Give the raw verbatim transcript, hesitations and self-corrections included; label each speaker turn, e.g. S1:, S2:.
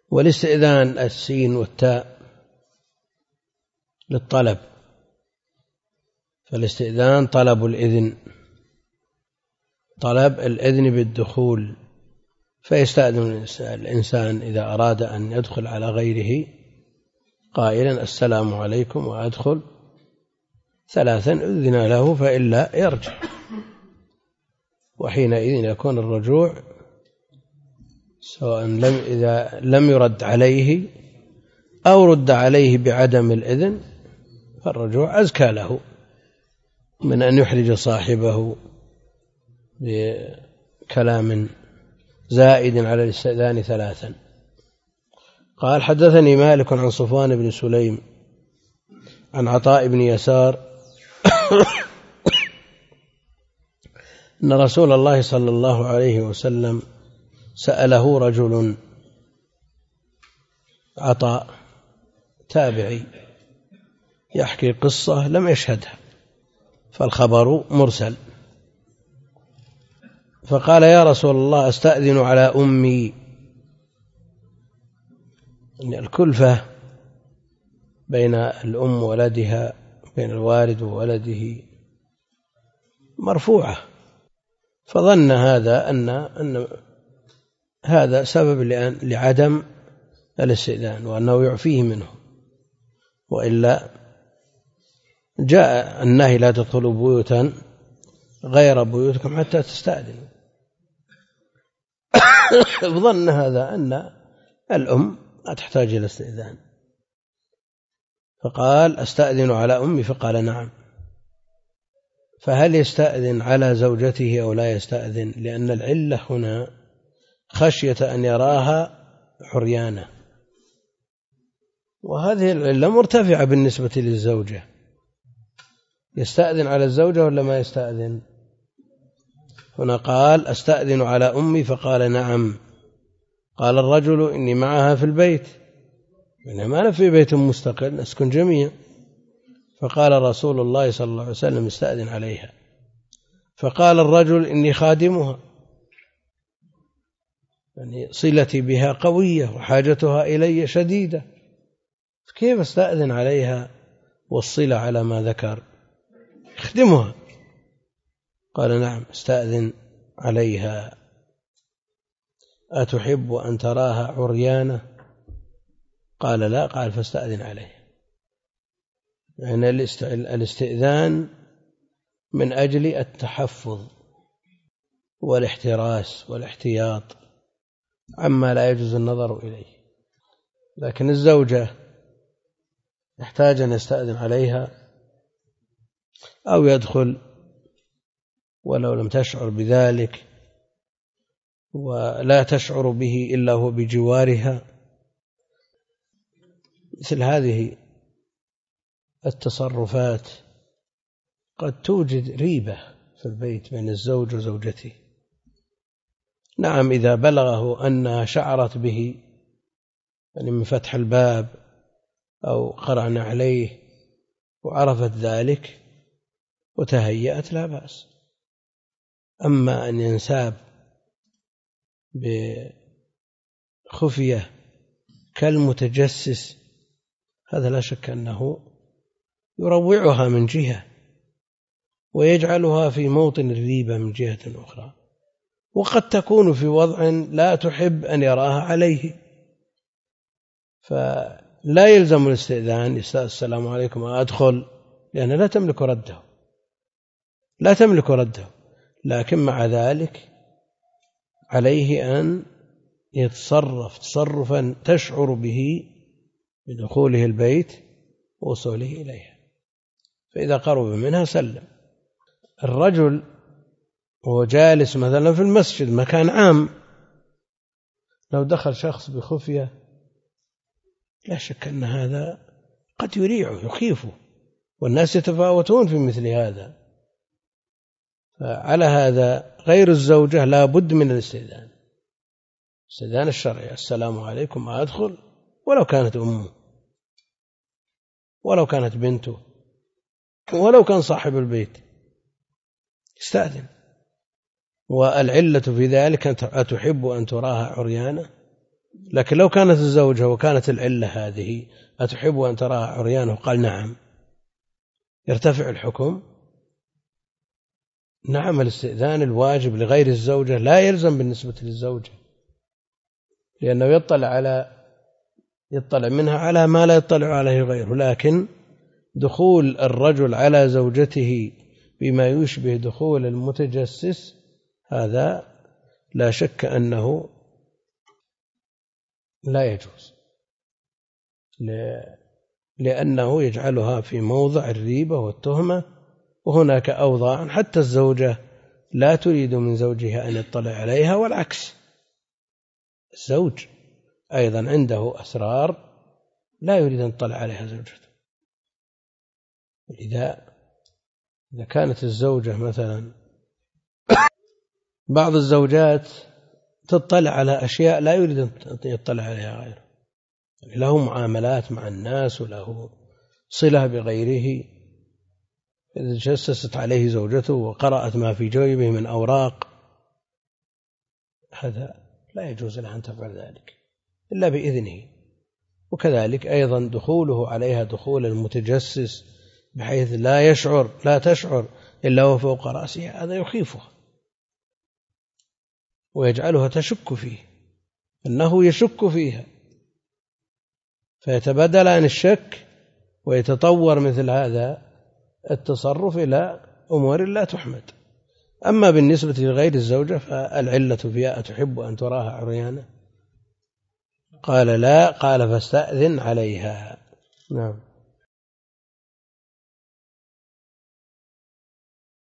S1: والاستئذان السين والتاء للطلب، فالاستئذان طلب الإذن، طلب الإذن بالدخول، فيستأذن الإنسان إذا أراد أن يدخل على غيره قائلا السلام عليكم وأدخل ثلاثا أذن له، فإلا يرجع، وحينئذ يكون الرجوع سواء لم إذا لم يرد عليه أو رد عليه بعدم الإذن، فالرجوع أزكى له من أن يحرج صاحبه بكلام زائد على الاستئذان ثلاثا. قال حدثني مالك عن صفوان بن سليم عن عطاء بن يسار أن رسول الله صلى الله عليه وسلم سأله رجل، عطاء تابعي يحكي قصة لم يشهدها فالخبر مرسل، فقال يا رسول الله أستأذن على أمي. أن الكلفة بين الأم وولدها، بين الوالد وولده مرفوعة، فظن هذا أن, أن هذا سبب لعدم الاستئذان وأنه يعفيه منه، وإلا جاء النهي لا تدخلوا بيوتا غير بيوتكم حتى تستأذنوا. ظن هذا أن الأم لا تحتاج إلى استئذان، فقال أستأذن على أمي، فقال نعم. فهل يستأذن على زوجته أو لا يستأذن؟ لأن العلة هنا خشية أن يراها عريانة، وهذه العلة مرتفعة بالنسبة للزوجة. يستأذن على الزوجة ولا ما يستأذن؟ هنا قال أستأذن على أمي، فقال نعم. قال الرجل إني معها في البيت، يعني ما أنا في بيت مستقل نسكن جميعا. فقال رسول الله صلى الله عليه وسلم استأذن عليها. فقال الرجل إني خادمها، يعني صلتي بها قوية وحاجتها إلي شديدة، كيف استأذن عليها والصلة على ما ذكر؟ اخدمها. قال نعم استأذن عليها. أتحب أن تراها عريانة؟ قال لا. قال فاستأذن عليها. يعني الاستئذان من أجل التحفظ والاحتراس والاحتياط عما لا يجوز النظر إليه. لكن الزوجة يحتاج أن يستأذن عليها أو يدخل ولو لم تشعر بذلك، ولا تشعر به إلا هو بجوارها. مثل هذه التصرفات قد توجد ريبة في البيت بين الزوج وزوجته. نعم إذا بلغه أنها شعرت به، يعني من فتح الباب أو قرعنا عليه وعرفت ذلك وتهيأت لا بأس. أما أن ينساب بخفية كالمتجسس، هذا لا شك أنه يروعها من جهة ويجعلها في موطن الريبة من جهة أخرى، وقد تكون في وضع لا تحب أن يراها عليه، فلا يلزم الاستئذان. السلام عليكم أدخل، لأن لا تملك رده لا تملك رده لكن مع ذلك عليه أن يتصرف تصرفا تشعر به بدخوله البيت ووصوله إليها. فإذا قرب منها سلم. الرجل وهو جالس مثلا في المسجد مكان عام، لو دخل شخص بخفية لا شك أن هذا قد يريعه يخيفه، والناس يتفاوتون في مثل هذا. فعلى هذا غير الزوجة لا بد من الاستئذان، الاستئذان الشرعي. السلام عليكم أدخل، ولو كانت أمه ولو كانت بنته ولو كان صاحب البيت استأذن. والعلة في ذلك أتحب أن تراها عريانة؟ لكن لو كانت الزوجة وكانت العلة هذه أتحب أن تراها عريانة وقال نعم، يرتفع الحكم. نعم، الاستئذان الواجب لغير الزوجة لا يلزم بالنسبة للزوجة، لأنه يطلع على يطلع منها على ما لا يطلع عليه غيره. لكن دخول الرجل على زوجته بما يشبه دخول المتجسس هذا لا شك أنه لا يجوز، لأنه يجعلها في موضع الريبة والتهمة. وهناك أوضاع حتى الزوجة لا تريد من زوجها أن يطلع عليها، والعكس، الزوج أيضا عنده أسرار لا يريد أن يطلع عليها زوجته. إذا إذا كانت الزوجة مثلا، بعض الزوجات تطلع على أشياء لا يريد أن يطلع عليها غيره، له معاملات مع الناس وله صلة بغيره، إذا جسست عليه زوجته وقرأت ما في جيبه من أوراق، هذا لا يجوز لها أن تفعل ذلك إلا بإذنه. وكذلك أيضا دخوله عليها دخول المتجسس بحيث لا يشعر لا تشعر إلا هو فوق رأسها، هذا يخيفها ويجعلها تشك فيه، أنه يشك فيها، فيتبادل عن الشك ويتطور مثل هذا التصرف إلى أمور لا تحمد. أما بالنسبة لغير الزوجة فالعلة فيها أتحب أن تراها عريانة؟ قال لا، قال فاستأذن عليها. نعم.